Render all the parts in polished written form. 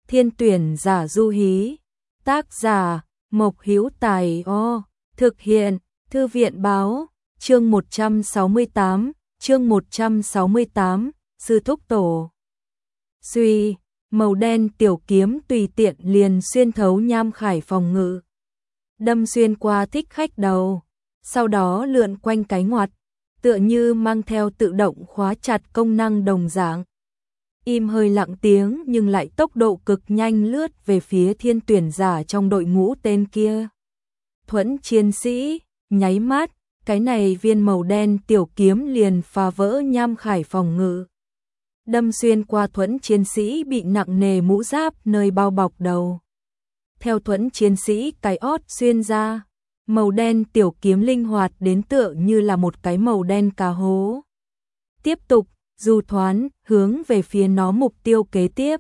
Thiên tuyển giả du hí. Tác giả Mộc Hữu Tài. Thực hiện Thư viện báo. Chương 168, Sư thúc tổ. Suy, màu đen tiểu kiếm tùy tiện liền xuyên thấu nham khải phòng ngự, đâm xuyên qua thích khách đầu, sau đó lượn quanh cái ngoặt, tựa như mang theo tự động khóa chặt công năng đồng dạng. Im hơi lặng tiếng nhưng lại tốc độ cực nhanh lướt về phía thiên tuyển giả trong đội ngũ tên kia. Thuẫn chiến sĩ, nháy mắt, cái này viên màu đen tiểu kiếm liền phá vỡ nham khải phòng ngự, đâm xuyên qua thuẫn chiến sĩ bị nặng nề mũ giáp nơi bao bọc đầu. Theo thuẫn chiến sĩ cái ót xuyên ra, màu đen tiểu kiếm linh hoạt đến tựa như là một cái màu đen cá hố. Tiếp tục du thoán hướng về phía nó mục tiêu kế tiếp.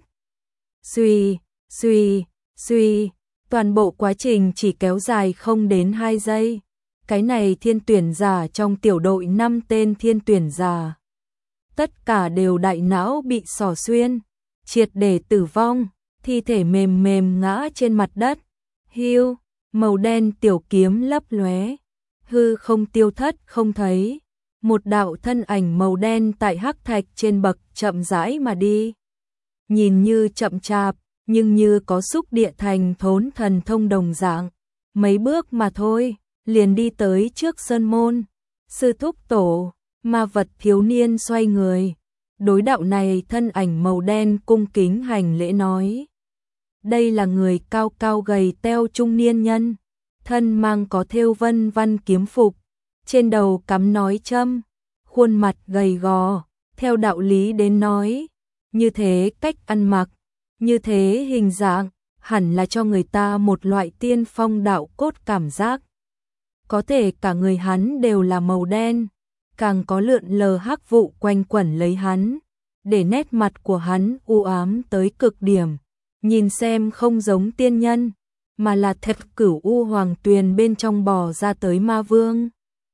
Suy, toàn bộ quá trình chỉ kéo dài không đến 2 giây. Cái này thiên tuyển giả trong tiểu đội 5 tên thiên tuyển giả, tất cả đều đại não bị xỏ xuyên, triệt để tử vong, thi thể mềm mềm ngã trên mặt đất. Hiu, màu đen tiểu kiếm lấp lóe, hư không tiêu thất không thấy. Một đạo thân ảnh màu đen tại hắc thạch trên bậc chậm rãi mà đi. Nhìn như chậm chạp, nhưng như có xúc địa thành thốn thần thông đồng dạng. Mấy bước mà thôi, liền đi tới trước sơn môn. Sư thúc tổ, ma vật thiếu niên xoay người. Đối đạo này thân ảnh màu đen cung kính hành lễ nói. Đây là người cao cao gầy teo trung niên nhân, thân mang có thêu vân văn kiếm phục, trên đầu cắm nói châm, khuôn mặt gầy gò, theo đạo lý đến nói, như thế cách ăn mặc, như thế hình dạng, hẳn là cho người ta một loại tiên phong đạo cốt cảm giác. Có thể cả người hắn đều là màu đen, càng có lượn lờ hắc vụ quanh quẩn lấy hắn, để nét mặt của hắn u ám tới cực điểm, nhìn xem không giống tiên nhân, mà là thật cửu u hoàng tuyền bên trong bò ra tới ma vương.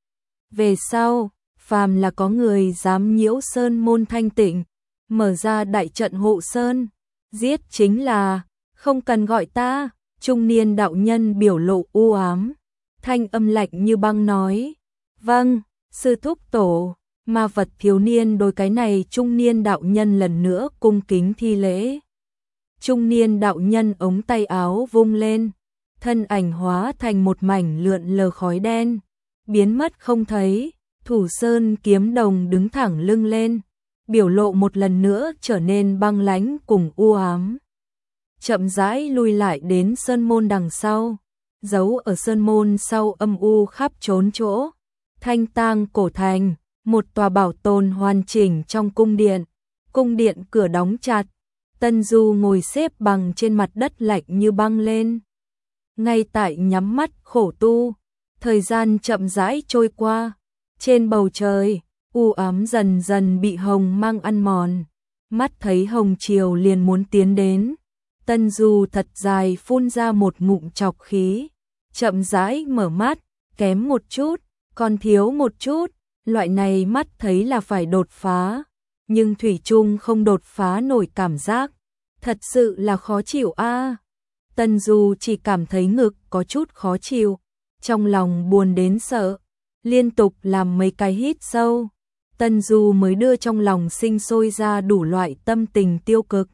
Về sau, phàm là có người dám nhiễu sơn môn thanh tịnh, mở ra đại trận hộ sơn, giết chính là, không cần gọi ta. Trung niên đạo nhân biểu lộ u ám, thanh âm lạnh như băng nói. Vâng, sư thúc tổ. Ma vật thiếu niên đối cái này trung niên đạo nhân lần nữa cung kính thi lễ. Trung niên đạo nhân ống tay áo vung lên, thân ảnh hóa thành một mảnh lượn lờ khói đen, biến mất không thấy. Thủ sơn kiếm đồng đứng thẳng lưng lên, biểu lộ một lần nữa trở nên băng lãnh cùng u ám. Chậm rãi lui lại đến sơn môn đằng sau, giấu ở sơn môn sau âm u khắp trốn chỗ. Thanh tang cổ thành, một tòa bảo tồn hoàn chỉnh trong cung điện cửa đóng chặt. Tân Du ngồi xếp bằng trên mặt đất lạnh như băng lên, ngay tại nhắm mắt khổ tu. Thời gian chậm rãi trôi qua, trên bầu trời u ám dần dần bị hồng mang ăn mòn, mắt thấy hồng chiều liền muốn tiến đến. Tân Du thật dài phun ra một ngụm trọc khí, chậm rãi mở mắt, kém một chút, còn thiếu một chút. Loại này mắt thấy là phải đột phá, nhưng thủy chung không đột phá nổi cảm giác, thật sự là khó chịu a. Tân Du chỉ cảm thấy ngực có chút khó chịu, trong lòng buồn đến sợ, liên tục làm mấy cái hít sâu. Tân Du mới đưa trong lòng sinh sôi ra đủ loại tâm tình tiêu cực.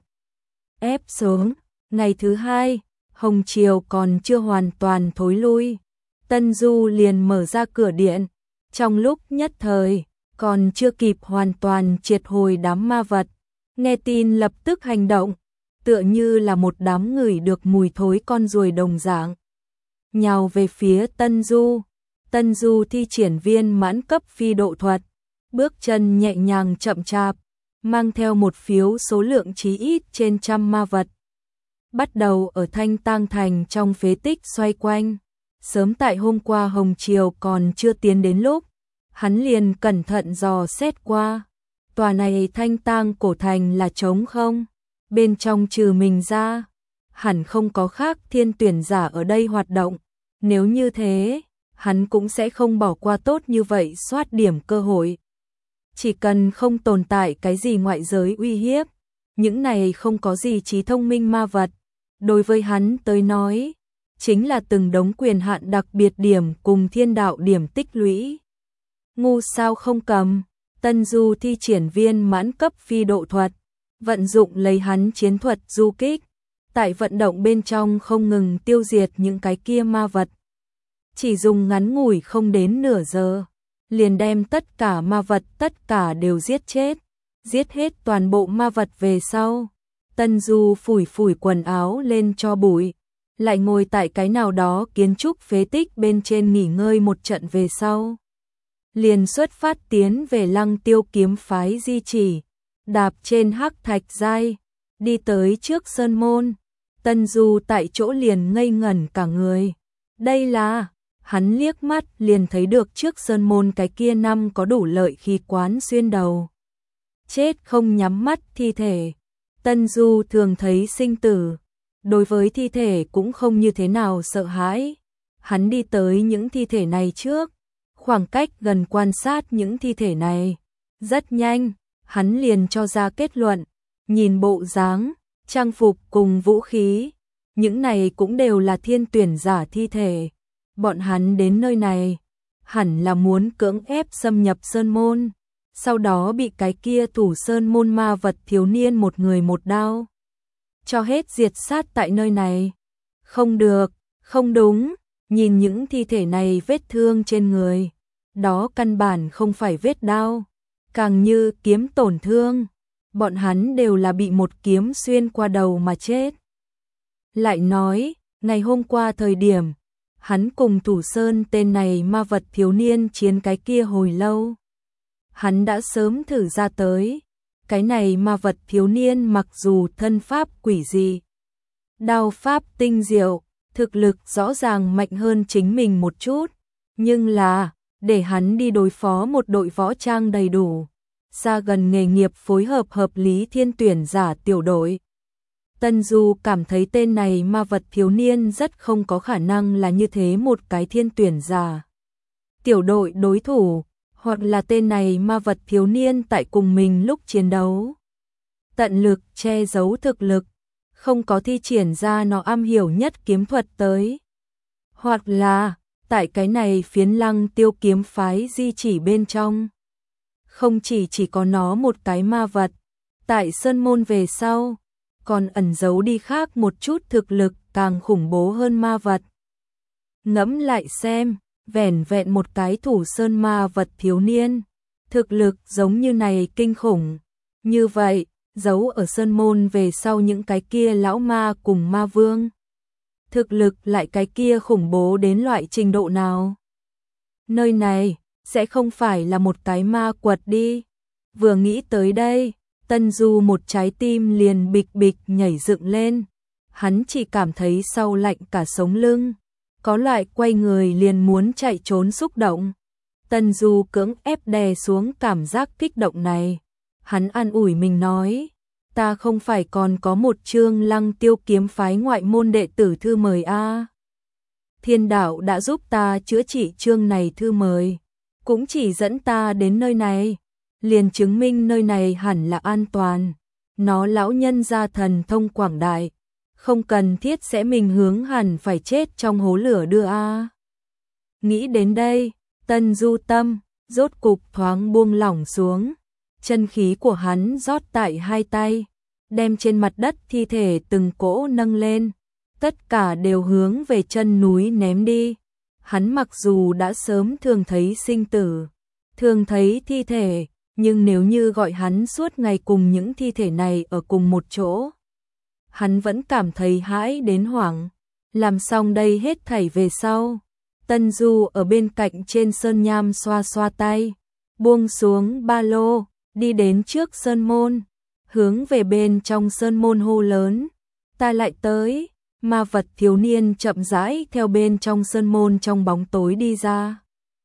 Ép xuống, ngày thứ 2, hồng chiều còn chưa hoàn toàn thối lui, Tân Du liền mở ra cửa điện. Trong lúc nhất thời, còn chưa kịp hoàn toàn triệt hồi đám ma vật, nghe tin lập tức hành động, tựa như là một đám ngửi được mùi thối con ruồi đồng dạng, nhào về phía Tân Du. Tân Du thi triển viên mãn cấp phi độ thuật, bước chân nhẹ nhàng chậm chạp, mang theo một phiếu số lượng chí ít trên 100 ma vật, bắt đầu ở Thanh Tang thành trong phế tích xoay quanh. Sớm tại hôm qua hồng chiều còn chưa tiến đến lúc, hắn liền cẩn thận dò xét qua. Tòa này Thanh Tang cổ thành là trống không, bên trong trừ mình ra, hẳn không có khác thiên tuyển giả ở đây hoạt động. Nếu như thế, hắn cũng sẽ không bỏ qua tốt như vậy soát điểm cơ hội. Chỉ cần không tồn tại cái gì ngoại giới uy hiếp, những này không có gì trí thông minh ma vật, đối với hắn tới nói, chính là từng đống quyền hạn đặc biệt điểm cùng thiên đạo điểm tích lũy. Ngu sao không cầm, Tân Du thi triển viên mãn cấp phi độ thuật, vận dụng lấy hắn chiến thuật du kích, tại vận động bên trong không ngừng tiêu diệt những cái kia ma vật. Chỉ dùng ngắn ngủi không đến nửa giờ, liền đem tất cả ma vật tất cả đều giết chết, giết hết toàn bộ ma vật về sau. Tân Du phủi phủi quần áo lên cho bụi, lại ngồi tại cái nào đó kiến trúc phế tích bên trên nghỉ ngơi một trận về sau. Liền xuất phát tiến về Lăng Tiêu kiếm phái di chỉ, đạp trên hắc thạch giai, đi tới trước sơn môn. Tân Du tại chỗ liền ngây ngẩn cả người. Đây là, hắn liếc mắt liền thấy được trước sơn môn cái kia năm có đủ lợi khí quán xuyên đầu. Chết không nhắm mắt thi thể. Tân Du thường thấy sinh tử, đối với thi thể cũng không như thế nào sợ hãi. Hắn đi tới những thi thể này trước, khoảng cách gần quan sát những thi thể này. Rất nhanh, hắn liền cho ra kết luận, nhìn bộ dáng, trang phục cùng vũ khí, những này cũng đều là thiên tuyển giả thi thể. Bọn hắn đến nơi này, hẳn là muốn cưỡng ép xâm nhập sơn môn, sau đó bị cái kia thủ sơn môn ma vật thiếu niên một người một đao cho hết diệt sát tại nơi này. Không được, không đúng, nhìn những thi thể này vết thương trên người, đó căn bản không phải vết đao, càng như kiếm tổn thương. Bọn hắn đều là bị một kiếm xuyên qua đầu mà chết. Lại nói, ngày hôm qua thời điểm, hắn cùng Thủ Sơn tên này ma vật thiếu niên chiến cái kia hồi lâu. Hắn đã sớm thử ra tới, cái này ma vật thiếu niên mặc dù thân pháp quỷ dị, đao pháp tinh diệu, thực lực rõ ràng mạnh hơn chính mình một chút, nhưng là, để hắn đi đối phó một đội võ trang đầy đủ, xa gần nghề nghiệp phối hợp hợp lý thiên tuyển giả tiểu đội. Tân Du cảm thấy tên này ma vật thiếu niên rất không có khả năng là như thế một cái thiên tuyển giả tiểu đội đối thủ, hoặc là tên này ma vật thiếu niên tại cùng mình lúc chiến đấu tận lực che giấu thực lực, không có thi triển ra nó am hiểu nhất kiếm thuật tới, hoặc là tại cái này phiến Lăng Tiêu kiếm phái di chỉ bên trong, không chỉ có nó một cái ma vật, tại sơn môn về sau còn ẩn giấu đi khác một chút thực lực càng khủng bố hơn ma vật. Ngẫm lại xem, vẻn vẹn một cái thủ sơn ma vật thiếu niên, thực lực giống như này kinh khủng. Như vậy, giấu ở sơn môn về sau những cái kia lão ma cùng ma vương, thực lực lại cái kia khủng bố đến loại trình độ nào? Nơi này, sẽ không phải là một cái ma quật đi. Vừa nghĩ tới đây, Tân Du một trái tim liền bịch bịch nhảy dựng lên. Hắn chỉ cảm thấy sau lạnh cả sống lưng, có loại quay người liền muốn chạy trốn xúc động. Tân Du cưỡng ép đè xuống cảm giác kích động này. Hắn an ủi mình nói, ta không phải còn có một chương Lăng Tiêu kiếm phái ngoại môn đệ tử thư mời a. Thiên đạo đã giúp ta chữa trị chương này thư mời, cũng chỉ dẫn ta đến nơi này, liền chứng minh nơi này hẳn là an toàn. Nó lão nhân gia thần thông quảng đại, không cần thiết sẽ mình hướng hẳn phải chết trong hố lửa đưa a. Nghĩ đến đây, Tân Du tâm rốt cục thoáng buông lỏng xuống, chân khí của hắn rót tại hai tay, đem trên mặt đất thi thể từng cỗ nâng lên, tất cả đều hướng về chân núi ném đi. Hắn mặc dù đã sớm thường thấy sinh tử, thường thấy thi thể, nhưng nếu như gọi hắn suốt ngày cùng những thi thể này ở cùng một chỗ, hắn vẫn cảm thấy hãi đến hoảng. Làm xong đây hết thảy về sau, Tân Du ở bên cạnh trên sơn nham xoa xoa tay, buông xuống ba lô, đi đến trước sơn môn, hướng về bên trong sơn môn hô lớn, ta lại tới. Ma vật thiếu niên chậm rãi theo bên trong sơn môn trong bóng tối đi ra.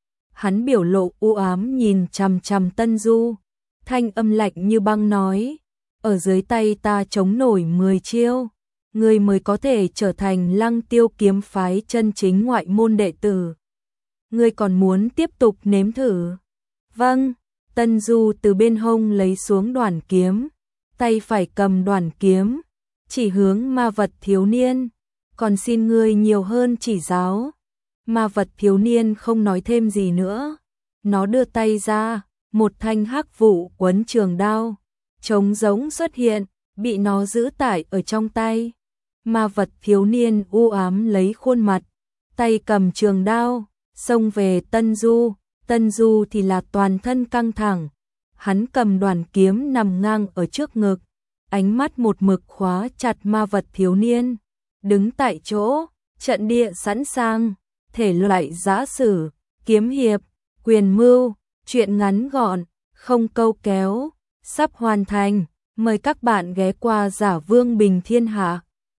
Hắn biểu lộ u ám nhìn chằm chằm Tân Du, thanh âm lạnh như băng nói, ở dưới tay ta chống nổi 10 chiêu, người mới có thể trở thành Lăng Tiêu kiếm phái chân chính ngoại môn đệ tử. Ngươi còn muốn tiếp tục nếm thử? Vâng. Tân Du từ bên hông lấy xuống đoản kiếm, tay phải cầm đoản kiếm, chỉ hướng ma vật thiếu niên, còn xin ngươi nhiều hơn chỉ giáo. Ma vật thiếu niên không nói thêm gì nữa, nó đưa tay ra, một thanh hắc vụ quấn trường đao, trống rỗng xuất hiện, bị nó giữ tải ở trong tay. Ma vật thiếu niên u ám lấy khuôn mặt, tay cầm trường đao, xông về Tân Du. Tân Du thì là toàn thân căng thẳng, hắn cầm đoản kiếm nằm ngang ở trước ngực, ánh mắt một mực khóa chặt ma vật thiếu niên, đứng tại chỗ, trận địa sẵn sàng, thể loại giã sử, kiếm hiệp, quyền mưu, truyện ngắn gọn, không câu kéo, sắp hoàn thành, mời các bạn ghé qua Giả Vương Bình Thiên Hạ.